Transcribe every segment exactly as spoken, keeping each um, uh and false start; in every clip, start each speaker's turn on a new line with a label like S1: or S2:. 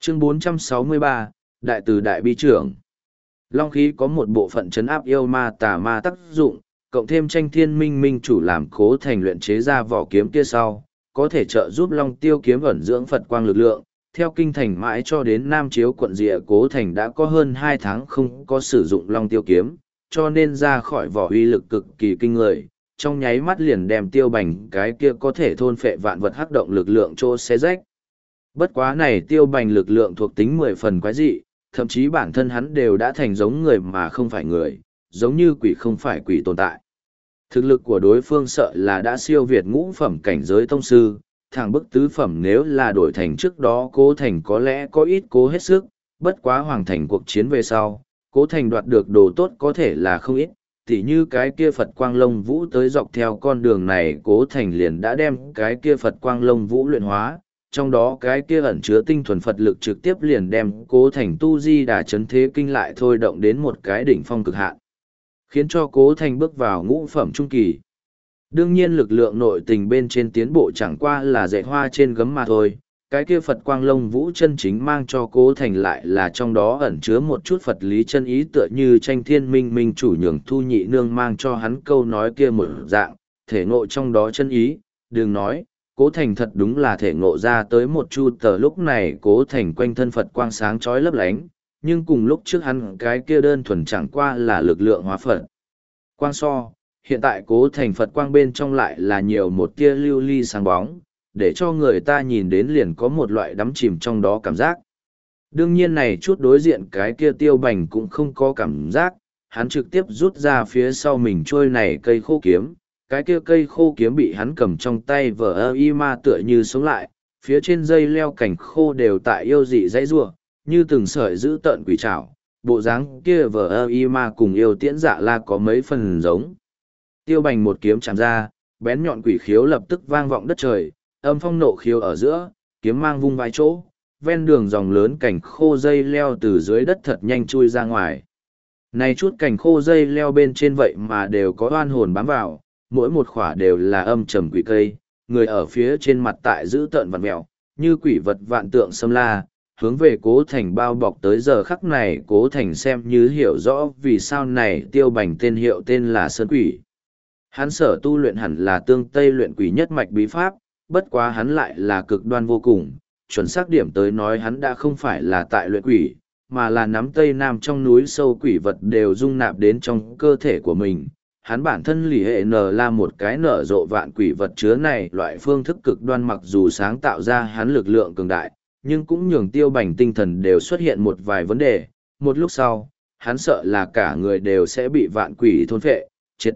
S1: Chương bốn trăm sáu mươi ba, Đại từ Đại Bi Trưởng. Long khí có một bộ phận chấn áp yêu ma tà ma tác dụng, cộng thêm tranh thiên minh minh chủ làm Cố Thành luyện chế ra vỏ kiếm kia sau, có thể trợ giúp Long Tiêu kiếm ẩn dưỡng Phật quang lực lượng. Theo kinh thành mãi cho đến Nam Chiếu quận Dịa Cố Thành đã có hơn hai tháng không có sử dụng Long Tiêu kiếm, cho nên ra khỏi vỏ uy lực cực kỳ kinh người, trong nháy mắt liền đem Tiêu Bành cái kia có thể thôn phệ vạn vật hắc động lực lượng chỗ xé rách. Bất quá này Tiêu Bành lực lượng thuộc tính mười phần quái dị, thậm chí bản thân hắn đều đã thành giống người mà không phải người, giống như quỷ không phải quỷ tồn tại. Thực lực của đối phương sợ là đã siêu việt ngũ phẩm cảnh giới tông sư, thẳng bức tứ phẩm nếu là đổi thành trước đó Cố Thành có lẽ có ít cố hết sức, bất quá hoàng thành cuộc chiến về sau, Cố Thành đoạt được đồ tốt có thể là không ít, tỉ như cái kia Phật Quang Lông Vũ tới dọc theo con đường này Cố Thành liền đã đem cái kia Phật Quang Lông Vũ luyện hóa, trong đó cái kia ẩn chứa tinh thuần Phật lực trực tiếp liền đem Cố Thành tu di đà chấn thế kinh lại thôi động đến một cái đỉnh phong cực hạn, khiến cho Cố Thành bước vào ngũ phẩm trung kỳ. Đương nhiên lực lượng nội tình bên trên tiến bộ chẳng qua là dạy hoa trên gấm mà thôi, cái kia Phật Quang Lông Vũ chân chính mang cho Cố Thành lại là trong đó ẩn chứa một chút Phật lý chân ý, tựa như tranh thiên minh minh chủ nhường thu nhị nương mang cho hắn câu nói kia một dạng, thể ngộ trong đó chân ý, đừng nói, Cố Thành thật đúng là thể ngộ ra tới một chu tờ. Lúc này Cố Thành quanh thân Phật quang sáng chói lấp lánh, nhưng cùng lúc trước hắn cái kia đơn thuần chẳng qua là lực lượng hóa Phật quang so, hiện tại Cố Thành Phật quang bên trong lại là nhiều một tia lưu ly sáng bóng, để cho người ta nhìn đến liền có một loại đắm chìm trong đó cảm giác. Đương nhiên này chút đối diện cái kia Tiêu Bành cũng không có cảm giác, hắn trực tiếp rút ra phía sau mình trôi này cây khô kiếm, cái kia cây khô kiếm bị hắn cầm trong tay vờ ơ y ma tựa như sống lại, phía trên dây leo cành khô đều tại yêu dị dãy rủa, như từng sợi giữ tợn quỷ trảo, bộ dáng kia vờ ơ y ma cùng yêu tiễn dạ la có mấy phần giống. Tiêu Bành một kiếm chạm ra, bén nhọn quỷ khiếu lập tức vang vọng đất trời, âm phong nộ khiếu ở giữa, kiếm mang vung vai chỗ, ven đường dòng lớn cành khô dây leo từ dưới đất thật nhanh chui ra ngoài. Này chút cành khô dây leo bên trên vậy mà đều có oan hồn bám vào, mỗi một khỏa đều là âm trầm quỷ cây, người ở phía trên mặt tại giữ tợn vặn mẹo, như quỷ vật vạn tượng xâm la, hướng về Cố Thành bao bọc tới. Giờ khắc này Cố Thành xem như hiểu rõ vì sao này Tiêu Bành tên hiệu tên là Sơn Quỷ. Hắn sở tu luyện hẳn là tương Tây luyện quỷ nhất mạch bí pháp, bất quá hắn lại là cực đoan vô cùng, chuẩn xác điểm tới nói hắn đã không phải là tại luyện quỷ, mà là nắm Tây Nam trong núi sâu quỷ vật đều dung nạp đến trong cơ thể của mình. Hắn bản thân lì hệ nở là một cái nở rộ vạn quỷ vật chứa này, loại phương thức cực đoan mặc dù sáng tạo ra hắn lực lượng cường đại, nhưng cũng nhường Tiêu Bành tinh thần đều xuất hiện một vài vấn đề. Một lúc sau, hắn sợ là cả người đều sẽ bị vạn quỷ thôn phệ, triệt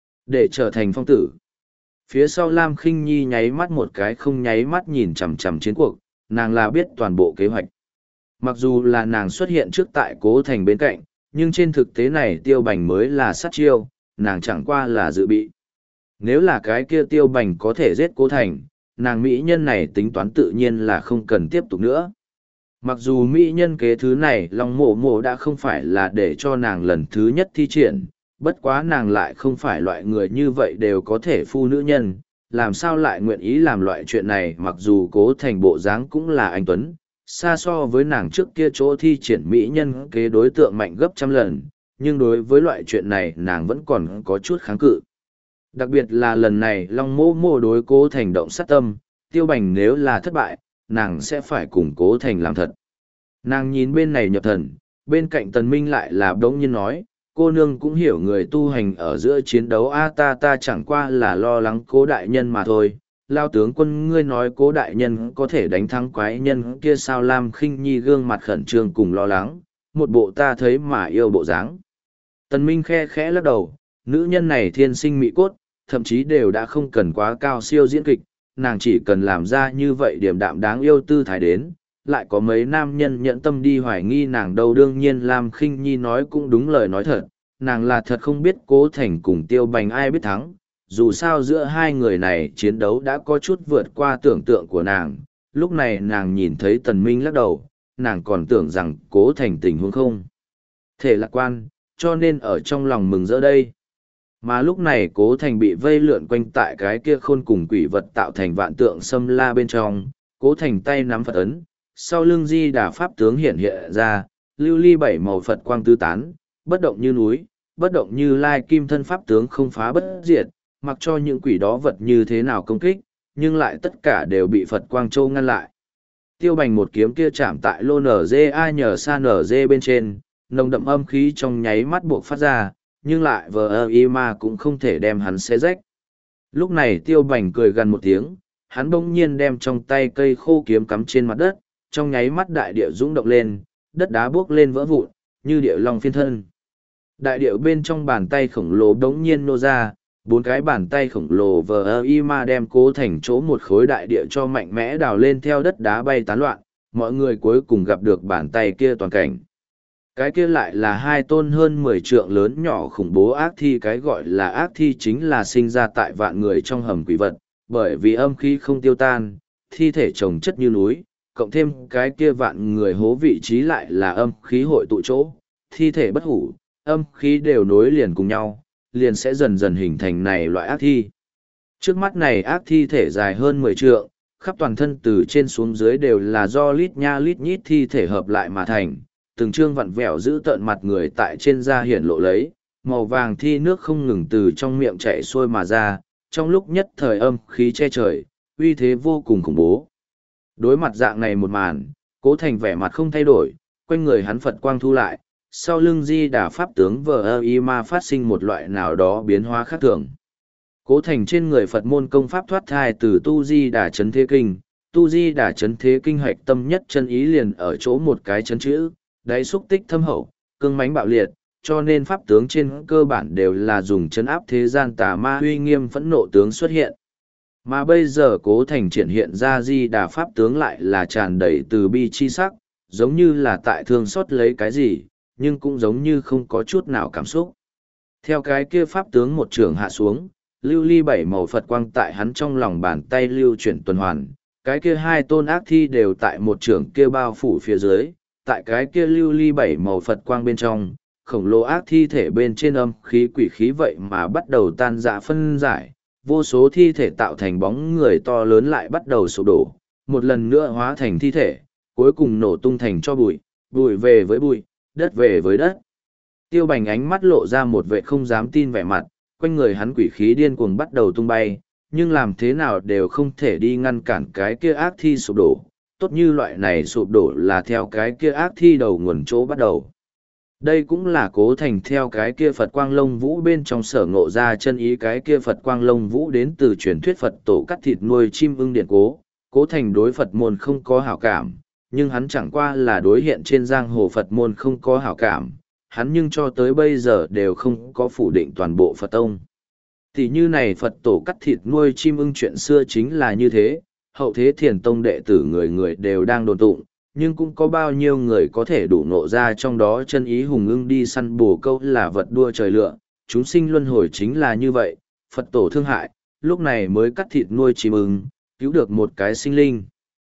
S1: để trở thành phong tử. Phía sau Lam Khinh Nhi nháy mắt một cái không nháy mắt nhìn chằm chằm chiến cuộc, nàng là biết toàn bộ kế hoạch. Mặc dù là nàng xuất hiện trước tại Cố Thành bên cạnh, nhưng trên thực tế này Tiêu Bành mới là sát chiêu, nàng chẳng qua là dự bị. Nếu là cái kia Tiêu Bành có thể giết Cố Thành, nàng mỹ nhân này tính toán tự nhiên là không cần tiếp tục nữa. Mặc dù mỹ nhân kế thứ này Long Mộ Mộ đã không phải là để cho nàng lần thứ nhất thi triển, bất quá nàng lại không phải loại người như vậy đều có thể phu nữ nhân, làm sao lại nguyện ý làm loại chuyện này. Mặc dù Cố Thành bộ dáng cũng là anh tuấn, xa so với nàng trước kia chỗ thi triển mỹ nhân kế đối tượng mạnh gấp trăm lần, nhưng đối với loại chuyện này nàng vẫn còn có chút kháng cự. Đặc biệt là lần này Long Mộ Mộ đối Cố Thành động sát tâm, Tiêu Bành nếu là thất bại, nàng sẽ phải cùng Cố Thành làm thật. Nàng nhìn bên này nhập thần, bên cạnh Tần Minh lại là đống nhiên nói, cô nương cũng hiểu người tu hành ở giữa chiến đấu a, ta ta chẳng qua là lo lắng Cố đại nhân mà thôi. Lao tướng quân ngươi nói Cố đại nhân có thể đánh thắng quái nhân kia sao? Lam Khinh Nhi gương mặt khẩn trương cùng lo lắng, một bộ ta thấy mà yêu bộ dáng. Tần Minh khe khẽ lắc đầu, nữ nhân này thiên sinh mỹ cốt, thậm chí đều đã không cần quá cao siêu diễn kịch, nàng chỉ cần làm ra như vậy điềm đạm đáng yêu tư thái đến, lại có mấy nam nhân nhẫn tâm đi hoài nghi nàng đâu. Đương nhiên Lam Khinh Nhi nói cũng đúng lời nói thật, nàng là thật không biết Cố Thành cùng Tiêu Bành ai biết thắng, dù sao giữa hai người này chiến đấu đã có chút vượt qua tưởng tượng của nàng. Lúc này nàng nhìn thấy Tần Minh lắc đầu, nàng còn tưởng rằng Cố Thành tình huống không thể lạc quan, cho nên ở trong lòng mừng rỡ đây. Mà lúc này Cố Thành bị vây lượn quanh tại cái kia khôn cùng quỷ vật tạo thành vạn tượng xâm la bên trong, Cố Thành tay nắm Phật ấn, sau lưng di đà pháp tướng hiện hiện ra, lưu ly bảy màu Phật quang tứ tán, bất động như núi, bất động như lai kim thân pháp tướng không phá bất diệt, mặc cho những quỷ đó vật như thế nào công kích, nhưng lại tất cả đều bị Phật quang châu ngăn lại. Tiêu Bành một kiếm kia chạm tại lô nở dê ai nhờ sa nở dê bên trên, nồng đậm âm khí trong nháy mắt buộc phát ra, nhưng lại vờ ơ y ma cũng không thể đem hắn xé rách. Lúc này Tiêu Bành cười gần một tiếng, hắn bỗng nhiên đem trong tay cây khô kiếm cắm trên mặt đất, trong nháy mắt đại địa rung động lên, đất đá buốc lên vỡ vụn, như địa long phiên thân. Đại địa bên trong bàn tay khổng lồ bỗng nhiên nô ra, bốn cái bàn tay khổng lồ vờ ơ y ma đem Cố Thành chỗ một khối đại địa cho mạnh mẽ đào lên theo đất đá bay tán loạn, mọi người cuối cùng gặp được bàn tay kia toàn cảnh. Cái kia lại là hai tôn hơn mười trượng lớn nhỏ khủng bố ác thi, cái gọi là ác thi chính là sinh ra tại vạn người trong hầm quỷ vật, bởi vì âm khí không tiêu tan, thi thể chồng chất như núi, cộng thêm cái kia vạn người hố vị trí lại là âm khí hội tụ chỗ, thi thể bất hủ, âm khí đều nối liền cùng nhau, liền sẽ dần dần hình thành này loại ác thi. Trước mắt này ác thi thể dài hơn mười trượng, khắp toàn thân từ trên xuống dưới đều là do lít nha lít nhít thi thể hợp lại mà thành, từng trương vặn vẹo giữ tợn mặt người tại trên da hiển lộ lấy, màu vàng thi nước không ngừng từ trong miệng chảy xuôi mà ra, trong lúc nhất thời âm khí che trời, uy thế vô cùng khủng bố. Đối mặt dạng này một màn, Cố Thành vẻ mặt không thay đổi, quanh người hắn Phật quang thu lại, sau lưng di đà pháp tướng vờ ơ y ma phát sinh một loại nào đó biến hóa khác thường. Cố Thành trên người Phật môn công pháp thoát thai từ tu di đà chấn thế kinh, tu di đà chấn thế kinh hoạch tâm nhất chân ý liền ở chỗ một cái chấn chữ, đáy xúc tích thâm hậu, cương mãnh bạo liệt, cho nên pháp tướng trên cơ bản đều là dùng chấn áp thế gian tà ma uy nghiêm phẫn nộ tướng xuất hiện. Mà bây giờ Cố Thành triển hiện ra di đà pháp tướng lại là tràn đầy từ bi chi sắc, giống như là tại thương xót lấy cái gì, nhưng cũng giống như không có chút nào cảm xúc. Theo cái kia pháp tướng một trường hạ xuống, lưu ly bảy màu Phật quang tại hắn trong lòng bàn tay lưu chuyển tuần hoàn, cái kia hai tôn ác thi đều tại một trường kia bao phủ phía dưới, tại cái kia lưu ly bảy màu Phật quang bên trong, khổng lồ ác thi thể bên trên âm khí quỷ khí vậy mà bắt đầu tan rã phân giải, vô số thi thể tạo thành bóng người to lớn lại bắt đầu sụp đổ, một lần nữa hóa thành thi thể, cuối cùng nổ tung thành cho bụi, bụi về với bụi, đất về với đất. Tiêu Bành ánh mắt lộ ra một vẻ không dám tin vẻ mặt, quanh người hắn quỷ khí điên cuồng bắt đầu tung bay, nhưng làm thế nào đều không thể đi ngăn cản cái kia ác thi sụp đổ, tốt như loại này sụp đổ là theo cái kia ác thi đầu nguồn chỗ bắt đầu. Đây cũng là Cố Thành theo cái kia Phật Quang Lông Vũ bên trong sở ngộ ra chân ý, cái kia Phật Quang Lông Vũ đến từ truyền thuyết Phật tổ cắt thịt nuôi chim ưng điện cố. Cố Thành đối Phật môn không có hảo cảm, nhưng hắn chẳng qua là đối hiện trên giang hồ Phật môn không có hảo cảm, hắn nhưng cho tới bây giờ đều không có phủ định toàn bộ Phật tông. Thì như này Phật tổ cắt thịt nuôi chim ưng chuyện xưa chính là như thế, hậu thế thiền tông đệ tử người người đều đang đồn tụng, nhưng cũng có bao nhiêu người có thể đủ nộ ra trong đó chân ý hùng ưng đi săn bồ câu là vật đua trời lựa, chúng sinh luân hồi chính là như vậy, Phật tổ thương hại, lúc này mới cắt thịt nuôi chim ưng, cứu được một cái sinh linh.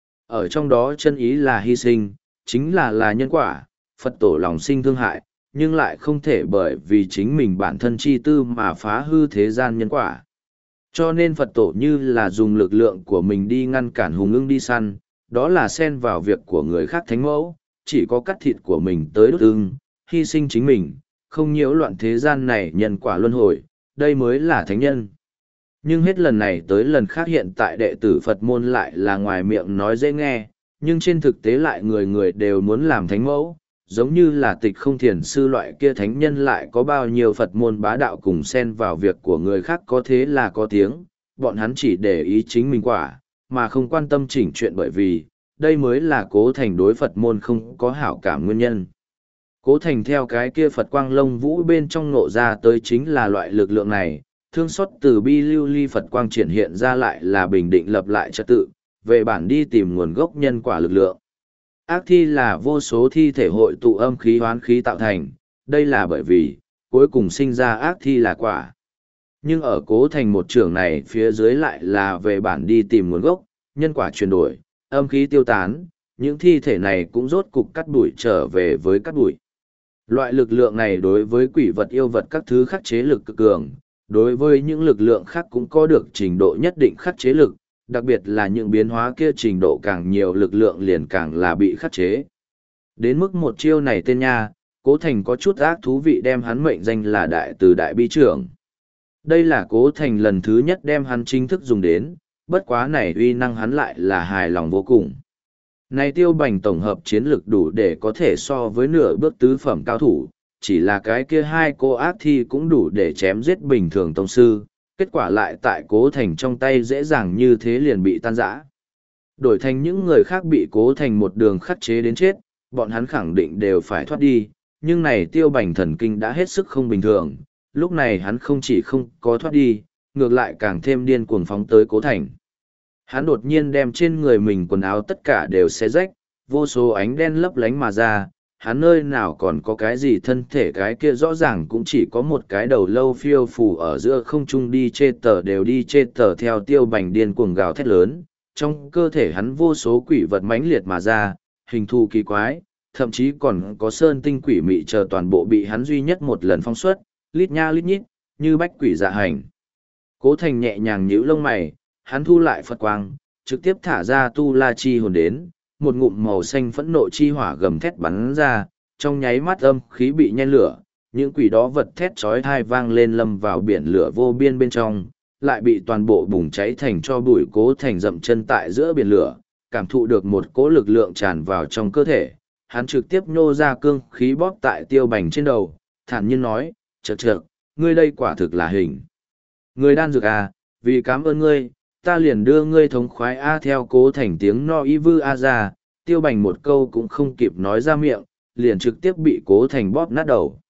S1: Ở trong đó chân ý là hy sinh, chính là là nhân quả, Phật tổ lòng sinh thương hại, nhưng lại không thể bởi vì chính mình bản thân chi tư mà phá hư thế gian nhân quả. Cho nên Phật tổ như là dùng lực lượng của mình đi ngăn cản hùng ưng đi săn, đó là xen vào việc của người khác thánh mẫu, chỉ có cắt thịt của mình tới đốt ưng, hy sinh chính mình, không nhiễu loạn thế gian này nhân quả luân hồi, đây mới là thánh nhân. Nhưng hết lần này tới lần khác hiện tại đệ tử Phật môn lại là ngoài miệng nói dễ nghe, nhưng trên thực tế lại người người đều muốn làm thánh mẫu, giống như là Tịch Không Thiền sư loại kia thánh nhân lại có bao nhiêu Phật môn bá đạo cùng xen vào việc của người khác có thế là có tiếng, bọn hắn chỉ để ý chính mình quả, mà không quan tâm chỉnh chuyện, bởi vì, đây mới là Cố Thành đối Phật môn không có hảo cảm nguyên nhân. Cố Thành theo cái kia Phật Quang Lông Vũ bên trong ngộ ra tới chính là loại lực lượng này, thương xót từ bi lưu ly Phật Quang triển hiện ra lại là bình định lập lại trật tự, về bản đi tìm nguồn gốc nhân quả lực lượng. Ác thi là vô số thi thể hội tụ âm khí hoán khí tạo thành, đây là bởi vì, cuối cùng sinh ra ác thi là quả. Nhưng ở Cố Thành một trường này phía dưới lại là về bản đi tìm nguồn gốc, nhân quả chuyển đổi, âm khí tiêu tán, những thi thể này cũng rốt cục cắt đuổi trở về với cắt đuổi. Loại lực lượng này đối với quỷ vật yêu vật các thứ khắc chế lực cực cường, đối với những lực lượng khác cũng có được trình độ nhất định khắc chế lực, đặc biệt là những biến hóa kia trình độ càng nhiều lực lượng liền càng là bị khắc chế. Đến mức một chiêu này tên nha, Cố Thành có chút ác thú vị đem hắn mệnh danh là đại từ đại bi trưởng. Đây là Cố Thành lần thứ nhất đem hắn chính thức dùng đến, bất quá này uy năng hắn lại là hài lòng vô cùng. Này Tiêu Bành tổng hợp chiến lực đủ để có thể so với nửa bước tứ phẩm cao thủ, chỉ là cái kia hai cô ác thi cũng đủ để chém giết bình thường tông sư, kết quả lại tại Cố Thành trong tay dễ dàng như thế liền bị tan rã. Đổi thành những người khác bị Cố Thành một đường khắc chế đến chết, bọn hắn khẳng định đều phải thoát đi, nhưng này Tiêu Bành thần kinh đã hết sức không bình thường, lúc này hắn không chỉ không có thoát đi, ngược lại càng thêm điên cuồng phóng tới Cố Thành. Hắn đột nhiên đem trên người mình quần áo tất cả đều xé rách, vô số ánh đen lấp lánh mà ra, hắn nơi nào còn có cái gì thân thể, cái kia rõ ràng cũng chỉ có một cái đầu lâu phiêu phù ở giữa không trung đi chê tờ đều đi chê tờ theo Tiêu Bành điên cuồng gào thét lớn, trong cơ thể hắn vô số quỷ vật mãnh liệt mà ra, hình thù kỳ quái, thậm chí còn có sơn tinh quỷ mị chờ toàn bộ bị hắn duy nhất một lần phong xuất, lít nha lít nhít, như bách quỷ dạ hành. Cố Thành nhẹ nhàng nhíu lông mày, hắn thu lại Phật quang, trực tiếp thả ra tu la chi hồn đến, một ngụm màu xanh phẫn nộ chi hỏa gầm thét bắn ra, trong nháy mắt âm khí bị nhen lửa, những quỷ đó vật thét chói tai vang lên lâm vào biển lửa vô biên bên trong, lại bị toàn bộ bùng cháy thành cho bụi. Cố Thành dậm chân tại giữa biển lửa, cảm thụ được một cỗ lực lượng tràn vào trong cơ thể, hắn trực tiếp nhô ra cương khí bóp tại Tiêu Bành trên đầu, thản nhiên nói, chậc chậc, ngươi đây quả thực là hình người đan dược à, vì cảm ơn ngươi, ta liền đưa ngươi thống khoái a theo Cố Thành tiếng no y vư a ra, Tiêu Bành một câu cũng không kịp nói ra miệng, liền trực tiếp bị Cố Thành bóp nát đầu.